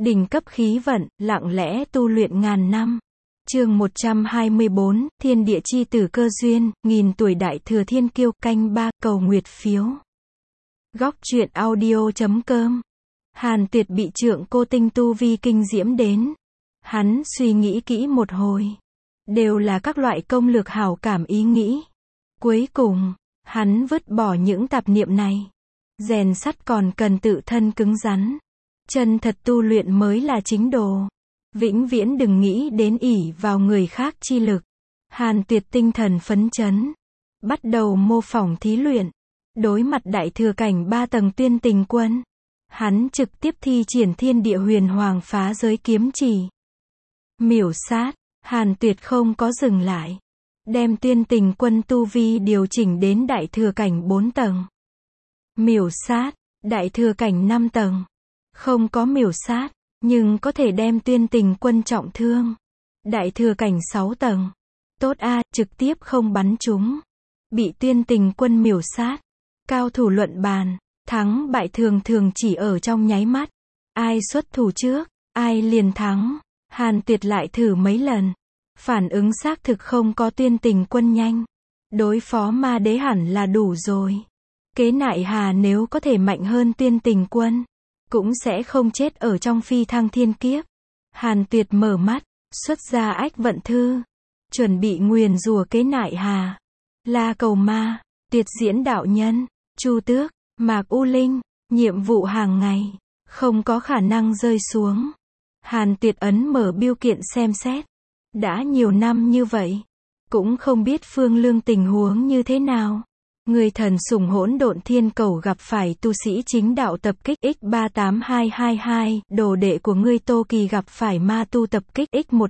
Đỉnh cấp khí vận, lặng lẽ tu luyện ngàn năm. Chương 124, Thiên địa chi tử cơ duyên, nghìn tuổi đại thừa thiên kiêu, canh 3, cầu nguyệt phiếu. Góc truyện audio.com. Hàn Tuyệt bị Trượng Cô Tinh tu vi kinh diễm đến. Hắn suy nghĩ kỹ một hồi. Đều là các loại công lược hảo cảm ý nghĩ. Cuối cùng, hắn vứt bỏ những tạp niệm này. Rèn sắt còn cần tự thân cứng rắn. Chân thật tu luyện mới là chính đồ. Vĩnh viễn đừng nghĩ đến ỷ vào người khác chi lực. Hàn Tuyệt tinh thần phấn chấn. Bắt đầu mô phỏng thí luyện. Đối mặt đại thừa cảnh 3 tầng tuyên tình quân. Hắn trực tiếp thi triển thiên địa huyền hoàng phá giới kiếm chỉ. Miểu sát, Hàn Tuyệt không có dừng lại. Đem tuyên tình quân tu vi điều chỉnh đến đại thừa cảnh 4 tầng. Miểu sát, đại thừa cảnh 5 tầng. Không có miểu sát, nhưng có thể đem tuyên tình quân trọng thương. Đại thừa cảnh 6 tầng. Tốt a, trực tiếp không bắn trúng. Bị tuyên tình quân miểu sát. Cao thủ luận bàn, thắng bại thường thường chỉ ở trong nháy mắt. Ai xuất thủ trước, ai liền thắng. Hàn Tuyệt lại thử mấy lần. Phản ứng xác thực không có tuyên tình quân nhanh. Đối phó ma đế hẳn là đủ rồi. Kế nại hà nếu có thể mạnh hơn tuyên tình quân, cũng sẽ không chết ở trong phi thăng thiên kiếp. Hàn Tuyệt mở mắt, xuất ra ách vận thư. Chuẩn bị nguyền rủa kế nại hà. La Cầu Ma, Tuyệt Diễn đạo nhân, Chu Tước, Mạc U Linh, nhiệm vụ hàng ngày, không có khả năng rơi xuống. Hàn Tuyệt ấn mở biêu kiện xem xét. Đã nhiều năm như vậy, cũng không biết Phương Lương tình huống như thế nào. Người thần sủng hỗn độn thiên cầu gặp phải tu sĩ chính đạo tập kích X38222, đồ đệ của ngươi Tô Kỳ gặp phải ma tu tập kích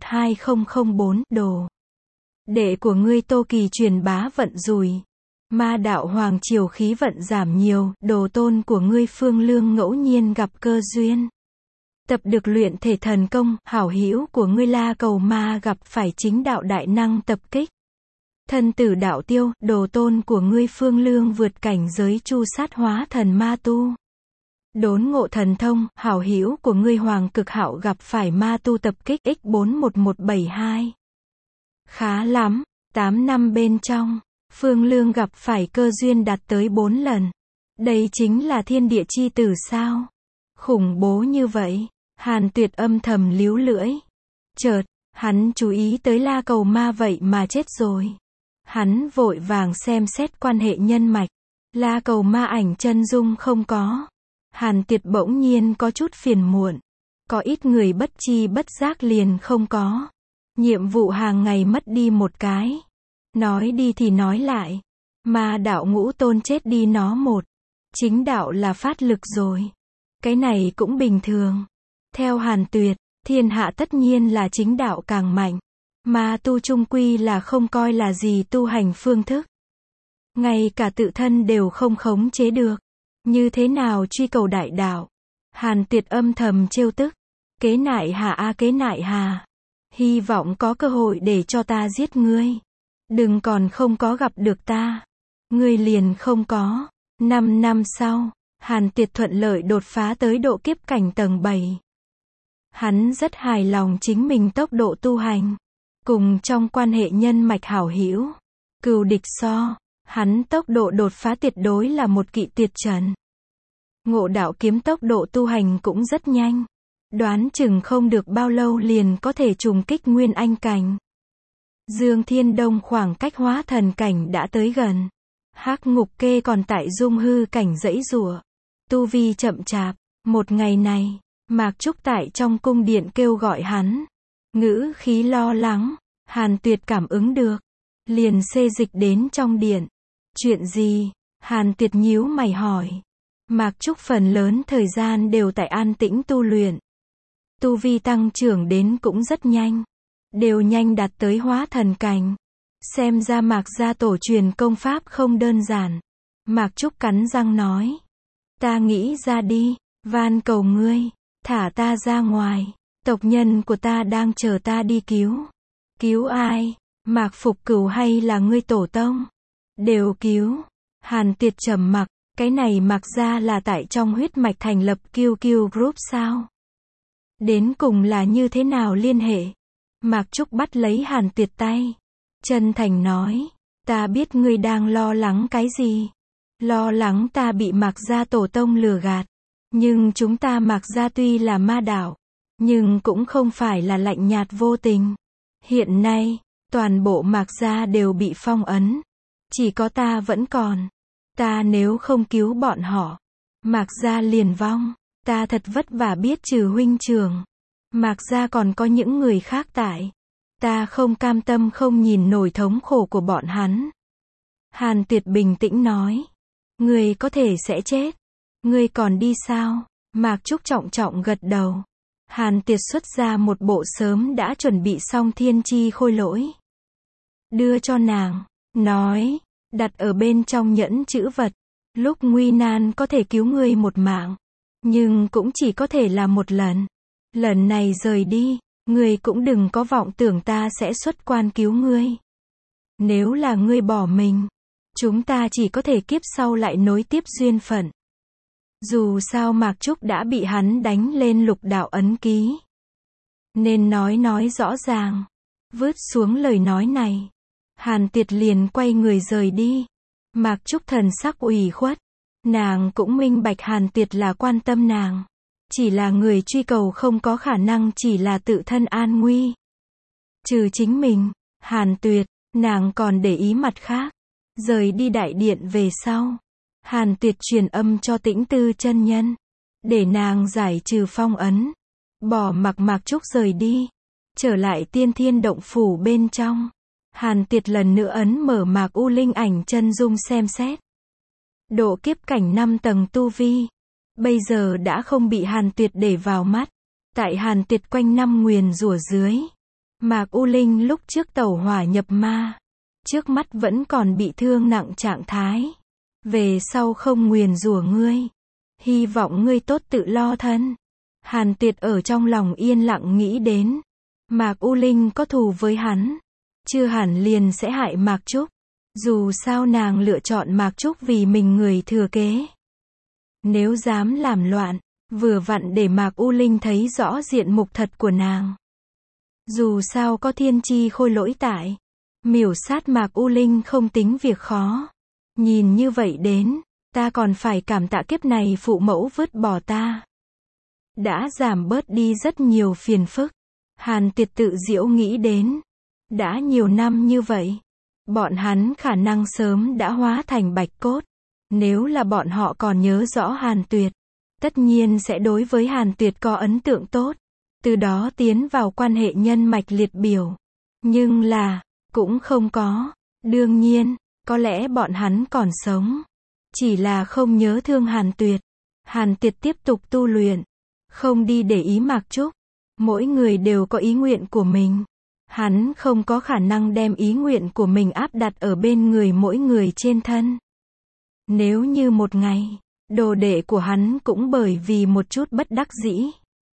X12004, đồ đệ của ngươi Tô Kỳ truyền bá vận rủi. Ma đạo hoàng triều khí vận giảm nhiều, đồ tôn của ngươi Phương Lương ngẫu nhiên gặp cơ duyên. Tập được luyện thể thần công, hảo hữu của ngươi La Cầu Ma gặp phải chính đạo đại năng tập kích. Thân tử đạo tiêu, đồ tôn của ngươi Phương Lương vượt cảnh giới chu sát hóa thần ma tu. Đốn ngộ thần thông, hảo hữu của ngươi Hoàng Cực Hạo gặp phải ma tu tập kích X41172. Khá lắm, 8 năm bên trong, Phương Lương gặp phải cơ duyên đạt tới 4 lần. Đây chính là thiên địa chi tử sao? Khủng bố như vậy. Hàn Tuyệt âm thầm líu lưỡi. Chợt, hắn chú ý tới La Cầu Ma vậy mà chết rồi. Hắn vội vàng xem xét quan hệ nhân mạch. La Cầu Ma ảnh chân dung không có. Hàn Tuyệt bỗng nhiên có chút phiền muộn. Có ít người bất chi bất giác liền không có. Nhiệm vụ hàng ngày mất đi một cái. Nói đi thì nói lại. Ma đạo ngũ tôn chết đi nó một. Chính đạo là phát lực rồi. Cái này cũng bình thường. Theo Hàn Tuyệt, thiên hạ tất nhiên là chính đạo càng mạnh. Ma tu chung quy là không coi là gì tu hành phương thức. Ngay cả tự thân đều không khống chế được. Như thế nào truy cầu đại đạo? Hàn Tuyệt âm thầm trêu tức. Kế nại hà a kế nại hà. Hy vọng có cơ hội để cho ta giết ngươi. Đừng còn không có gặp được ta. Ngươi liền không có. 5 năm sau, Hàn Tuyệt thuận lợi đột phá tới độ kiếp cảnh tầng 7. Hắn rất hài lòng chính mình tốc độ tu hành. Cùng trong quan hệ nhân mạch hảo hữu, cừu địch so, hắn tốc độ đột phá tuyệt đối là một kỵ tuyệt trần. Ngộ đạo kiếm tốc độ tu hành cũng rất nhanh. Đoán chừng không được bao lâu liền có thể trùng kích nguyên anh cảnh. Dương Thiên Đông khoảng cách hóa thần cảnh đã tới gần. Hắc Ngục Kê còn tại dung hư cảnh giãy giụa. Tu vi chậm chạp. Một ngày này, Mạc Trúc tại trong cung điện kêu gọi hắn. Ngữ khí lo lắng. Hàn Tuyệt cảm ứng được. Liền xê dịch đến trong điện. Chuyện gì? Hàn Tuyệt nhíu mày hỏi. Mạc Trúc phần lớn thời gian đều tại an tĩnh tu luyện. Tu vi tăng trưởng đến cũng rất nhanh. Đều nhanh đạt tới hóa thần cảnh. Xem ra Mạc gia tổ truyền công pháp không đơn giản. Mạc Trúc cắn răng nói. Ta nghĩ ra đi, van cầu ngươi, thả ta ra ngoài. Tộc nhân của ta đang chờ ta đi cứu. Cứu ai? Mạc Phục Cửu hay là ngươi tổ tông? Đều cứu. Hàn Tuyệt trầm mặc, cái này Mạc gia là tại trong huyết mạch thành lập QQ Group sao? Đến cùng là như thế nào liên hệ? Mạc Trúc bắt lấy Hàn Tuyệt tay. Chân thành nói. Ta biết ngươi đang lo lắng cái gì. Lo lắng ta bị Mạc gia tổ tông lừa gạt. Nhưng chúng ta Mạc gia tuy là ma đạo, nhưng cũng không phải là lạnh nhạt vô tình. Hiện nay, toàn bộ Mạc gia đều bị phong ấn. Chỉ có ta vẫn còn. Ta nếu không cứu bọn họ, Mạc gia liền vong. Ta thật vất vả biết trừ huynh trưởng, Mạc gia còn có những người khác tại. Ta không cam tâm không nhìn nổi thống khổ của bọn hắn. Hàn Tuyệt bình tĩnh nói. Ngươi có thể sẽ chết. Ngươi còn đi sao? Mạc Trúc trọng trọng gật đầu. Hàn Tuyệt xuất ra một bộ sớm đã chuẩn bị xong thiên chi khôi lỗi. Đưa cho nàng. Nói. Đặt ở bên trong nhẫn chữ vật. Lúc nguy nan có thể cứu ngươi một mạng. Nhưng cũng chỉ có thể là một lần. Lần này rời đi, ngươi cũng đừng có vọng tưởng ta sẽ xuất quan cứu ngươi. Nếu là ngươi bỏ mình, chúng ta chỉ có thể kiếp sau lại nối tiếp duyên phận. Dù sao Mạc Trúc đã bị hắn đánh lên lục đạo ấn ký. Nên nói rõ ràng. Vứt xuống lời nói này. Hàn Tuyệt liền quay người rời đi. Mạc Trúc thần sắc ủy khuất. Nàng cũng minh bạch Hàn Tuyệt là quan tâm nàng. Chỉ là người truy cầu không có khả năng chỉ là tự thân an nguy. Trừ chính mình, Hàn Tuyệt, nàng còn để ý mặt khác. Rời đi đại điện về sau. Hàn Tuyệt truyền âm cho Tĩnh Tư chân nhân. Để nàng giải trừ phong ấn. Bỏ mặc Mạc Trúc rời đi. Trở lại Tiên Thiên động phủ bên trong. Hàn Tuyệt lần nữa ấn mở Mạc U Linh ảnh chân dung xem xét. Độ kiếp cảnh 5 tầng tu vi. Bây giờ đã không bị Hàn Tuyệt để vào mắt. Tại Hàn Tuyệt quanh năm nguyền rủa dưới. Mạc U Linh lúc trước tẩu hỏa nhập ma. Trước mắt vẫn còn bị thương nặng trạng thái. Về sau không nguyền rủa ngươi. Hy vọng ngươi tốt tự lo thân. Hàn Tuyệt ở trong lòng yên lặng nghĩ đến. Mạc U Linh có thù với hắn. Chưa hẳn liền sẽ hại Mạc Trúc. Dù sao nàng lựa chọn Mạc Trúc vì mình người thừa kế. Nếu dám làm loạn, vừa vặn để Mạc U Linh thấy rõ diện mục thật của nàng. Dù sao có thiên chi khôi lỗi tại. Miểu sát Mạc U Linh không tính việc khó. Nhìn như vậy đến, ta còn phải cảm tạ kiếp này phụ mẫu vứt bỏ ta. Đã giảm bớt đi rất nhiều phiền phức. Hàn Tuyệt tự giễu nghĩ đến. Đã nhiều năm như vậy. Bọn hắn khả năng sớm đã hóa thành bạch cốt. Nếu là bọn họ còn nhớ rõ Hàn Tuyệt, tất nhiên sẽ đối với Hàn Tuyệt có ấn tượng tốt. Từ đó tiến vào quan hệ nhân mạch liệt biểu. Nhưng là, cũng không có. Đương nhiên, có lẽ bọn hắn còn sống. Chỉ là không nhớ thương Hàn Tuyệt. Hàn Tuyệt tiếp tục tu luyện. Không đi để ý Mạc Trúc. Mỗi người đều có ý nguyện của mình. Hắn không có khả năng đem ý nguyện của mình áp đặt ở bên người mỗi người trên thân. Nếu như một ngày, đồ đệ của hắn cũng bởi vì một chút bất đắc dĩ.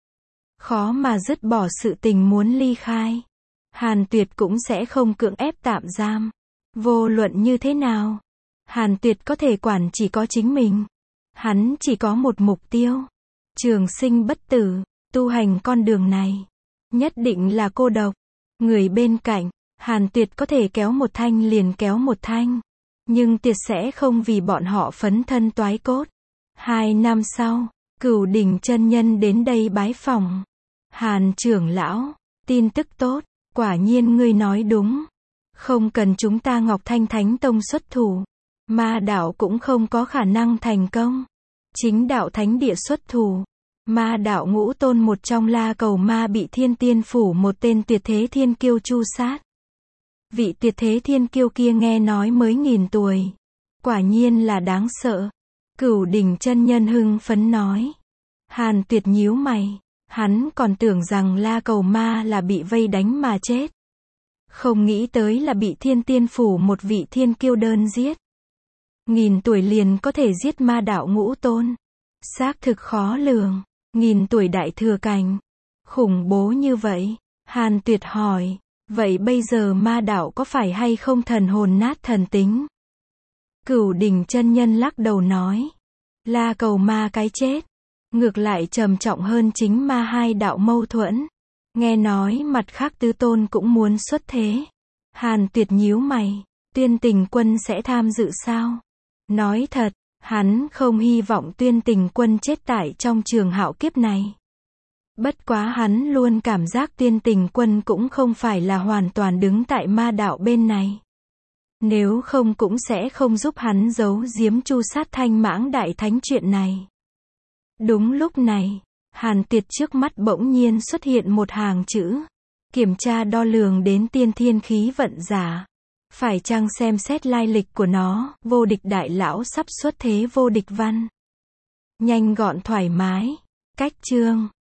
Khó mà dứt bỏ sự tình muốn ly khai. Hàn Tuyệt cũng sẽ không cưỡng ép tạm giam. Vô luận như thế nào, Hàn Tuyệt có thể quản chỉ có chính mình. Hắn chỉ có một mục tiêu. Trường sinh bất tử, tu hành con đường này. Nhất định là cô độc. Người bên cạnh, Hàn Tuyệt có thể kéo một thanh liền kéo một thanh. Nhưng tuyệt sẽ không vì bọn họ phấn thân toái cốt. 2 năm sau, Cửu Đỉnh chân nhân đến đây bái phỏng. Hàn trưởng lão, tin tức tốt, quả nhiên ngươi nói đúng. Không cần chúng ta Ngọc Thanh Thánh Tông xuất thủ. Ma đạo cũng không có khả năng thành công. Chính đạo thánh địa xuất thủ. Ma đạo ngũ tôn một trong La Cầu Ma bị Thiên Tiên Phủ một tên tuyệt thế thiên kiêu tru sát. Vị tuyệt thế thiên kiêu kia nghe nói mới 1000 tuổi. Quả nhiên là đáng sợ. Cửu Đỉnh chân nhân hưng phấn nói. Hàn Tuyệt nhíu mày. Hắn còn tưởng rằng La Cầu Ma là bị vây đánh mà chết. Không nghĩ tới là bị Thiên Tiên Phủ một vị thiên kiêu đơn giết. 1000 tuổi liền có thể giết ma đạo ngũ tôn. Xác thực khó lường. 1000 tuổi đại thừa cảnh. Khủng bố như vậy. Hàn Tuyệt hỏi. Vậy bây giờ ma đạo có phải hay không thần hồn nát thần tính? Cửu Đỉnh chân nhân lắc đầu nói. La Cầu Ma cái chết. Ngược lại trầm trọng hơn chính ma hai đạo mâu thuẫn. Nghe nói mặt khác tứ tôn cũng muốn xuất thế. Hàn Tuyệt nhíu mày, Tuyên Tình Quân sẽ tham dự sao? Nói thật, hắn không hy vọng Tuyên Tình Quân chết tại trong trường hạo kiếp này. Bất quá hắn luôn cảm giác Tuyên Tình Quân cũng không phải là hoàn toàn đứng tại ma đạo bên này. Nếu không cũng sẽ không giúp hắn giấu giếm Chu sát Thanh Mãng Đại Thánh chuyện này. Đúng lúc này, Hàn Tuyệt trước mắt bỗng nhiên xuất hiện một hàng chữ. Kiểm tra đo lường đến tiên thiên khí vận giả. Phải chăng xem xét lai lịch của nó, vô địch đại lão sắp xuất thế vô địch văn. Nhanh gọn thoải mái. Cách chương.